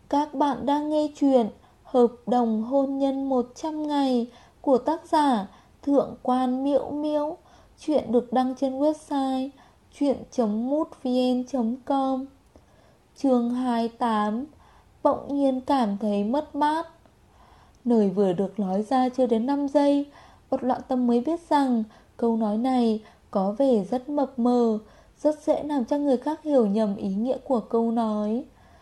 Các bạn đang nghe chuyện Hợp đồng hôn nhân 100 ngày của tác giả Thượng quan Miễu Miễu. Chuyện được đăng trên website chuyện.mútvn.com. Chương 28. Bỗng nhiên cảm thấy mất mát. Lời vừa được nói ra chưa đến 5 giây, Uất Loạn Tâm mới biết rằng câu nói này có vẻ rất mập mờ, rất dễ làm cho người khác hiểu nhầm ý nghĩa của câu nói.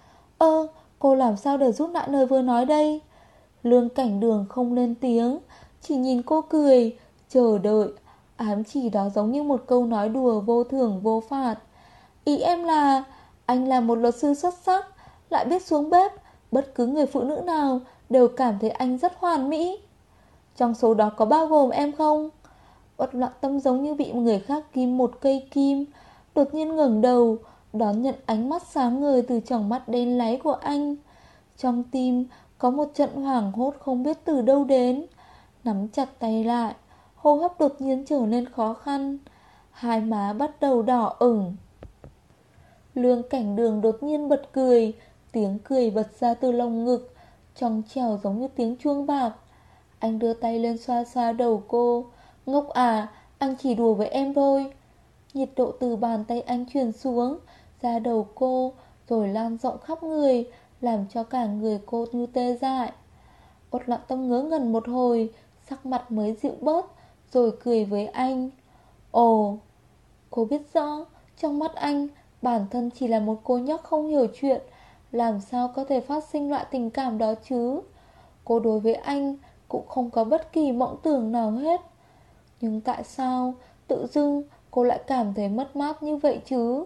Cô làm sao để rút lại lời vừa nói đây? Lương Cảnh Đường không lên tiếng, chỉ nhìn cô cười, chờ đợi. Ám chỉ đó giống như một câu nói đùa vô thưởng vô phạt. Ý em là anh là một luật sư xuất sắc, lại biết xuống bếp. Bất cứ người phụ nữ nào đều cảm thấy anh rất hoàn mỹ. Trong số đó có bao gồm em không? Uất Loạn Tâm giống như bị người khác ghim một cây kim, đột nhiên ngẩng đầu, đón nhận ánh mắt sáng ngời từ tròng mắt đen láy của anh. Trong tim có một trận hoảng hốt không biết từ đâu đến. Nắm chặt tay lại, hô hấp đột nhiên trở nên khó khăn, hai má bắt đầu đỏ ửng. Lương Cảnh Đường đột nhiên bật cười, tiếng cười bật ra từ lồng ngực, trong trẻo giống như tiếng chuông bạc. Anh đưa tay lên xoa xoa đầu cô. Ngốc à, anh chỉ đùa với em thôi. Nhiệt độ từ bàn tay anh truyền xuống ra đầu cô, rồi lan rộng khắp người, làm cho cả người cô như tê dại. Uất Loạn Tâm ngớ ngẩn một hồi, sắc mặt mới dịu bớt, rồi cười với anh. Ồ, cô biết rõ, trong mắt anh, bản thân chỉ là một cô nhóc không hiểu chuyện, làm sao có thể phát sinh loại tình cảm đó chứ. Cô đối với anh cũng không có bất kỳ mộng tưởng nào hết. Nhưng tại sao tự dưng cô lại cảm thấy mất mát như vậy chứ?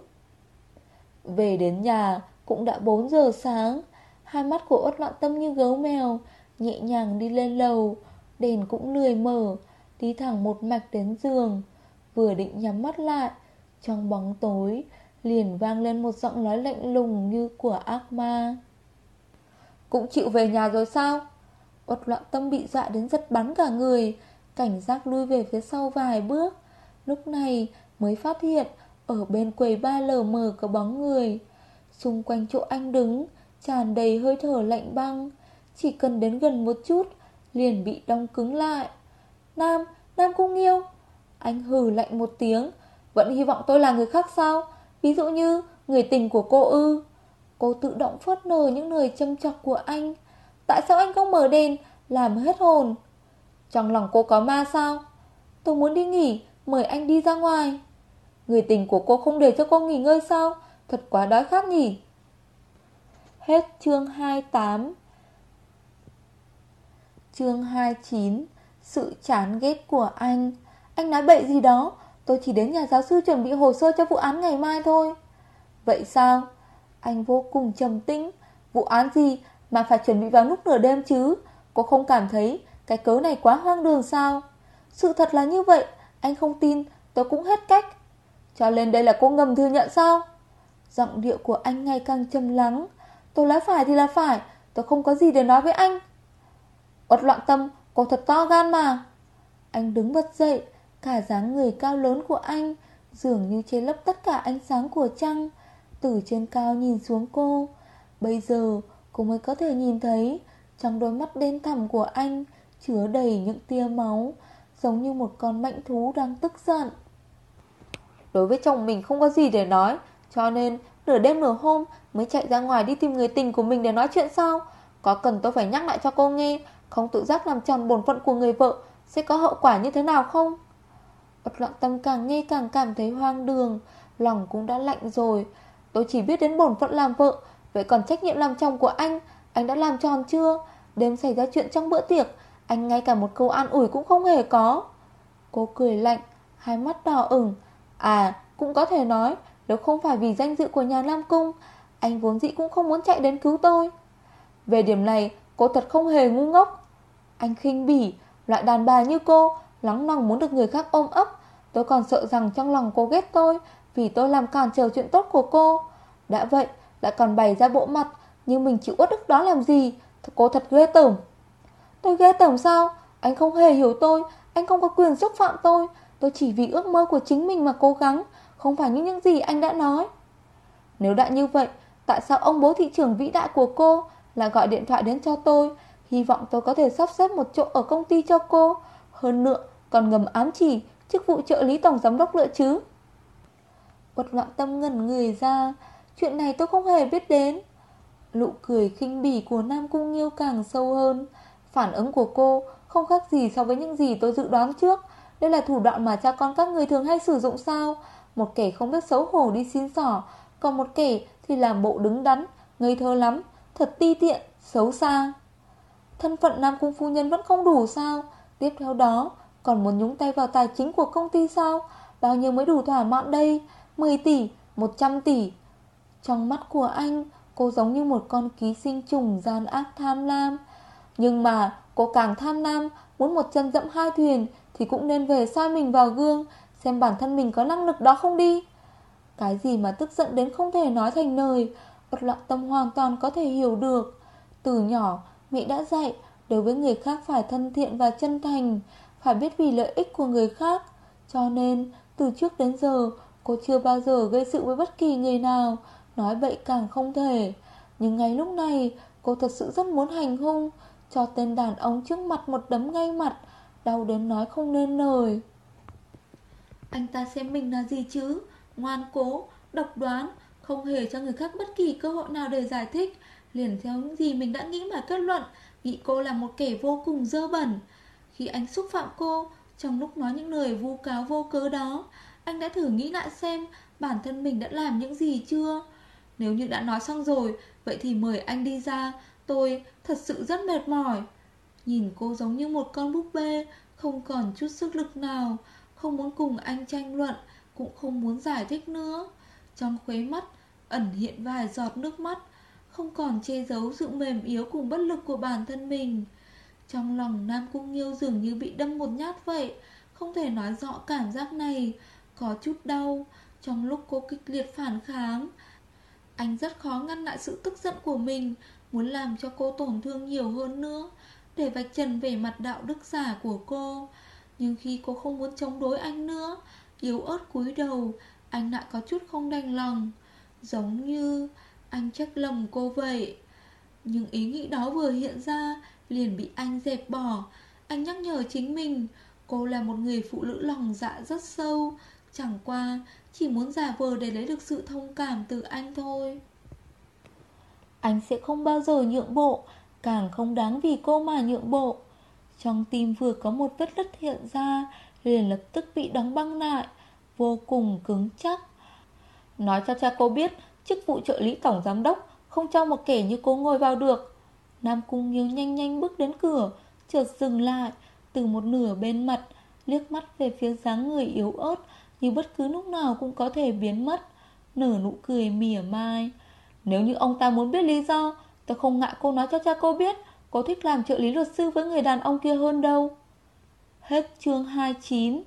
Về đến nhà cũng đã 4 giờ sáng. Hai mắt của Uất Loạn Tâm như gấu mèo, nhẹ nhàng đi lên lầu. Đèn cũng lười mở, đi thẳng một mạch đến giường. Vừa định nhắm mắt lại, trong bóng tối liền vang lên một giọng nói lạnh lùng như của ác ma. Cũng chịu về nhà rồi sao? Uất Loạn Tâm bị dọa đến giật bắn cả người, cảnh giác lui về phía sau vài bước. Lúc này mới phát hiện ở bên quầy ba lờ mờ có bóng người. Xung quanh chỗ anh đứng tràn đầy hơi thở lạnh băng, chỉ cần đến gần một chút liền bị đông cứng lại. Nam Cung Nghiêu. Anh hừ lạnh một tiếng. Vẫn hy vọng tôi là người khác sao? Ví dụ như người tình của cô ư? Cô tự động phớt lờ những lời châm chọc của anh. Tại sao anh không mở đèn, làm hết hồn? Trong lòng cô có ma sao? Tôi muốn đi nghỉ, mời anh đi ra ngoài. Người tình của cô không để cho cô nghỉ ngơi sao? Thật quá đói khát nhỉ. Hết chương 28. Chương 29. Sự chán ghét của anh. Anh nói bậy gì đó? Tôi chỉ đến nhà giáo sư chuẩn bị hồ sơ cho vụ án ngày mai thôi. Vậy sao? Anh vô cùng trầm tĩnh. Vụ án gì mà phải chuẩn bị vào lúc nửa đêm chứ? Cô không cảm thấy cái cớ này quá hoang đường sao? Sự thật là như vậy. Anh không tin, tôi cũng hết cách. Cho nên đây là cô ngầm thừa nhận sao? Giọng điệu của anh ngày càng trầm lắng. Tôi nói phải thì là phải, tôi không có gì để nói với anh. Uất Loạn Tâm, cô thật to gan mà. Anh đứng bật dậy, cả dáng người cao lớn của anh dường như che lấp tất cả ánh sáng của trăng. Từ trên cao nhìn xuống cô, bây giờ cô mới có thể nhìn thấy trong đôi mắt đen thẳm của anh chứa đầy những tia máu, giống như một con mãnh thú đang tức giận. Đối với chồng mình không có gì để nói, cho nên nửa đêm nửa hôm mới chạy ra ngoài đi tìm người tình của mình để nói chuyện sao? Có cần tôi phải nhắc lại cho cô nghe, không tự giác làm tròn bổn phận của người vợ sẽ có hậu quả như thế nào không? Uất Loạn Tâm càng nghe càng cảm thấy hoang đường, lòng cũng đã lạnh rồi. Tôi chỉ biết đến bổn phận làm vợ, vậy còn trách nhiệm làm chồng của anh đã làm tròn chưa? Đêm xảy ra chuyện trong bữa tiệc, anh ngay cả một câu an ủi cũng không hề có. Cô cười lạnh, hai mắt đỏ ửng. À, cũng có thể nói, nếu không phải vì danh dự của nhà Nam Cung, anh vốn dĩ cũng không muốn chạy đến cứu tôi. Về điểm này, cô thật không hề ngu ngốc. Anh khinh bỉ, loại đàn bà như cô, lóng lòng muốn được người khác ôm ấp. Tôi còn sợ rằng trong lòng cô ghét tôi, vì tôi làm cản trở chuyện tốt của cô. Đã vậy, lại còn bày ra bộ mặt nhưng mình chịu uất ức đó làm gì? Cô thật ghê tởm. Tôi ghê tởm sao? Anh không hề hiểu tôi, anh không có quyền xúc phạm tôi. Tôi chỉ vì ước mơ của chính mình mà cố gắng, không phải như những gì anh đã nói. Nếu đã như vậy, tại sao ông bố thị trưởng vĩ đại của cô là gọi điện thoại đến cho tôi, hy vọng tôi có thể sắp xếp một chỗ ở công ty cho cô. Hơn nữa còn ngầm ám chỉ chức vụ trợ lý tổng giám đốc nữa chứ. Uất Loạn Tâm ngẩn người ra. Chuyện này tôi không hề biết đến. Nụ cười khinh bỉ của Nam Cung Nghiêu càng sâu hơn. Phản ứng của cô không khác gì so với những gì tôi dự đoán trước. Đây là thủ đoạn mà cha con các người thường hay sử dụng sao? Một kẻ không biết xấu hổ đi xin xỏ, còn một kẻ thì làm bộ đứng đắn, ngây thơ lắm, thật ti tiện, xấu xa. Thân phận Nam Cung phu nhân vẫn không đủ sao? Tiếp theo đó còn muốn nhúng tay vào tài chính của công ty sao? Bao nhiêu mới đủ thỏa mãn đây? 10 tỷ, 100 tỷ. Trong mắt của anh, cô giống như một con ký sinh trùng gian ác tham lam. Nhưng mà cô càng tham lam, muốn một chân dẫm hai thuyền, thì cũng nên về soi mình vào gương, xem bản thân mình có năng lực đó không đi. Cái gì mà tức giận đến không thể nói thành lời, Uất Loạn Tâm hoàn toàn có thể hiểu được. Từ nhỏ mẹ đã dạy, đối với người khác phải thân thiện và chân thành, phải biết vì lợi ích của người khác. Cho nên từ trước đến giờ cô chưa bao giờ gây sự với bất kỳ người nào, nói bậy càng không thể. Nhưng ngay lúc này cô thật sự rất muốn hành hung, cho tên đàn ông trước mặt một đấm ngay mặt, đau đến nói không nên lời. Anh ta xem mình là gì chứ? Ngoan cố, độc đoán, không hề cho người khác bất kỳ cơ hội nào để giải thích, liền theo những gì mình đã nghĩ mà kết luận, nghĩ cô là một kẻ vô cùng dơ bẩn. Khi anh xúc phạm cô, trong lúc nói những lời vu cáo vô cớ đó, anh đã thử nghĩ lại xem bản thân mình đã làm những gì chưa? Nếu như đã nói xong rồi, vậy thì mời anh đi ra, tôi thật sự rất mệt mỏi. Nhìn cô giống như một con búp bê, không còn chút sức lực nào, không muốn cùng anh tranh luận, cũng không muốn giải thích nữa. Trong khuấy mắt ẩn hiện vài giọt nước mắt, không còn che giấu sự mềm yếu cùng bất lực của bản thân mình. Trong lòng Nam Cung Nghiêu dường như bị đâm một nhát vậy, không thể nói rõ cảm giác này, có chút đau. Trong lúc cô kịch liệt phản kháng, anh rất khó ngăn lại sự tức giận của mình, muốn làm cho cô tổn thương nhiều hơn nữa, để vạch trần vẻ mặt đạo đức giả của cô. Nhưng khi cô không muốn chống đối anh nữa, yếu ớt cúi đầu, anh lại có chút không đành lòng, giống như anh trách lầm cô vậy. Nhưng ý nghĩ đó vừa hiện ra liền bị anh dẹp bỏ. Anh nhắc nhở chính mình, cô là một người phụ nữ lòng dạ rất sâu, chẳng qua chỉ muốn giả vờ để lấy được sự thông cảm từ anh thôi. Anh sẽ không bao giờ nhượng bộ, càng không đáng vì cô mà nhượng bộ. Trong tim vừa có một vết nứt hiện ra, liền lập tức bị đóng băng lại, vô cùng cứng chắc. Nói cho cha cô biết, chức vụ trợ lý tổng giám đốc không cho một kẻ như cô ngồi vào được. Nam Cung Nghiêu nhanh nhanh bước đến cửa, chợt dừng lại, từ một nửa bên mặt, liếc mắt về phía dáng người yếu ớt, như bất cứ lúc nào cũng có thể biến mất, nở nụ cười mỉa mai. Nếu như ông ta muốn biết lý do, tôi không ngại cô nói cho cha cô biết cô thích làm trợ lý luật sư với người đàn ông kia hơn đâu. Hết chương 29.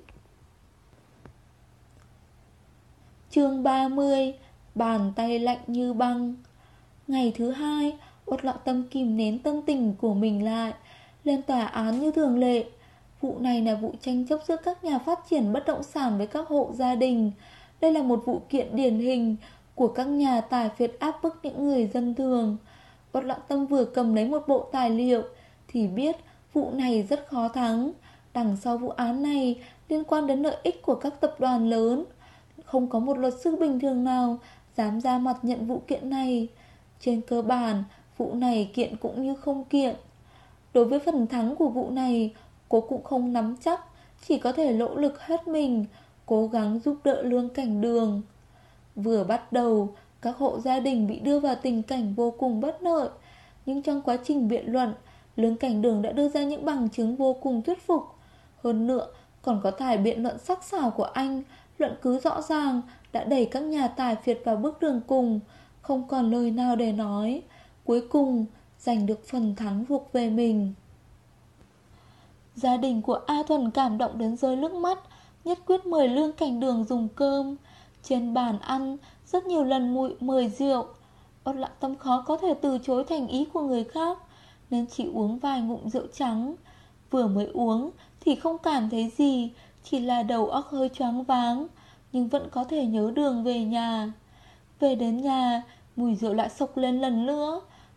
Chương 30. Bàn tay lạnh như băng. Ngày thứ hai, Uất Loạn Tâm kìm nén tâm tình của mình lại, lên tòa án như thường lệ. Vụ này là vụ tranh chấp giữa các nhà phát triển bất động sản với các hộ gia đình. Đây là một vụ kiện điển hình của các nhà tài phiệt áp bức những người dân thường. Uất Loạn Tâm vừa cầm lấy một bộ tài liệu thì biết vụ này rất khó thắng. Đằng sau vụ án này liên quan đến lợi ích của các tập đoàn lớn. Không có một luật sư bình thường nào dám ra mặt nhận vụ kiện này. Trên cơ bản, vụ này kiện cũng như không kiện. Đối với phần thắng của vụ này, cô cũng không nắm chắc, chỉ có thể nỗ lực hết mình, cố gắng giúp đỡ Lương Cảnh Đường. Vừa bắt đầu, các hộ gia đình bị đưa vào tình cảnh vô cùng bất lợi. Nhưng trong quá trình biện luận, Lương Cảnh Đường đã đưa ra những bằng chứng vô cùng thuyết phục. Hơn nữa, còn có tài biện luận sắc sảo của anh, luận cứ rõ ràng, đã đẩy các nhà tài phiệt vào bước đường cùng, không còn lời nào để nói. Cuối cùng, giành được phần thắng thuộc về mình. Gia đình của A Thuần cảm động đến rơi nước mắt, nhất quyết mời Lương Cảnh Đường dùng cơm. Trên bàn ăn, rất nhiều lần mời rượu. Uất Loạn Tâm khó có thể từ chối thành ý của người khác, nên chỉ uống vài ngụm rượu trắng. Vừa mới uống thì không cảm thấy gì, chỉ là đầu óc hơi choáng váng, nhưng vẫn có thể nhớ đường về nhà. Về đến nhà, mùi rượu lại xộc lên lần nữa.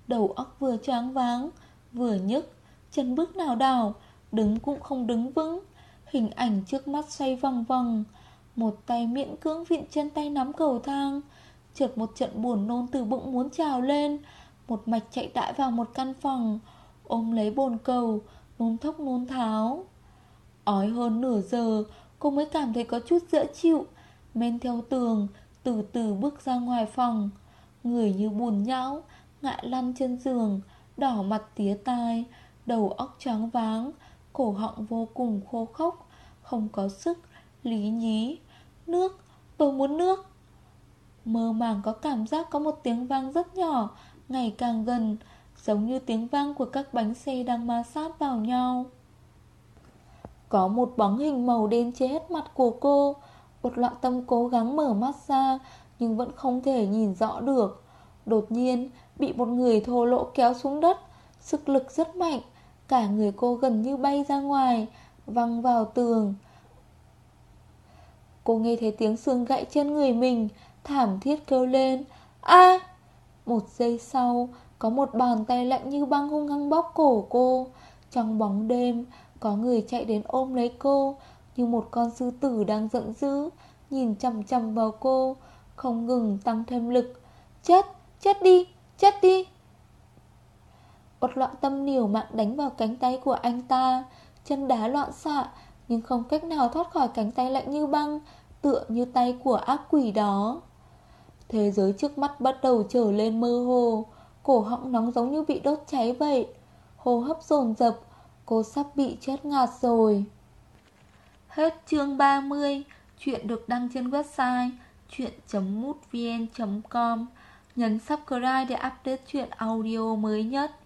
Đầu óc vừa choáng váng, vừa nhức, chân bước nào đảo, đứng cũng không đứng vững. Hình ảnh trước mắt xoay vòng vòng. Một tay miễn cưỡng vịn chân tay nắm cầu thang. Chợt một trận buồn nôn từ bụng muốn trào lên. Một mạch chạy đại vào một căn phòng, ôm lấy bồn cầu, nôn thốc nôn tháo. Ói hơn nửa giờ, cô mới cảm thấy có chút dễ chịu. Men theo tường, từ từ bước ra ngoài phòng. Người như bùn nhão, ngã lăn trên giường, đỏ mặt tía tai, đầu óc choáng váng, cổ họng vô cùng khô khốc, không có sức, lý nhí. Nước, tôi muốn nước. Mơ màng có cảm giác có một tiếng vang rất nhỏ, ngày càng gần, giống như tiếng vang của các bánh xe đang ma sát vào nhau. Có một bóng hình màu đen che hết mặt của cô. Một loạn tâm cố gắng mở mắt ra, nhưng vẫn không thể nhìn rõ được. Đột nhiên bị một người thô lỗ kéo xuống đất. Sức lực rất mạnh, cả người cô gần như bay ra ngoài, văng vào tường. Cô nghe thấy tiếng xương gãy trên người mình, thảm thiết kêu lên: "A!" Một giây sau, có một bàn tay lạnh như băng hung hăng bóp cổ cô. Trong bóng đêm, có người chạy đến ôm lấy cô, như một con sư tử đang giận dữ, nhìn chằm chằm vào cô, không ngừng tăng thêm lực. Chết, chết đi, chết đi. Một loạn tâm liều mạng đánh vào cánh tay của anh ta, chân đá loạn xạ, nhưng không cách nào thoát khỏi cánh tay lạnh như băng, tựa như tay của ác quỷ đó. Thế giới trước mắt bắt đầu trở lên mơ hồ, cổ họng nóng giống như bị đốt cháy vậy, hô hấp dồn dập, cô sắp bị chết ngạt rồi. Hết chương 30. Chuyện được đăng trên website chuyện.mútvn.com. Nhấn subscribe để update chuyện audio mới nhất.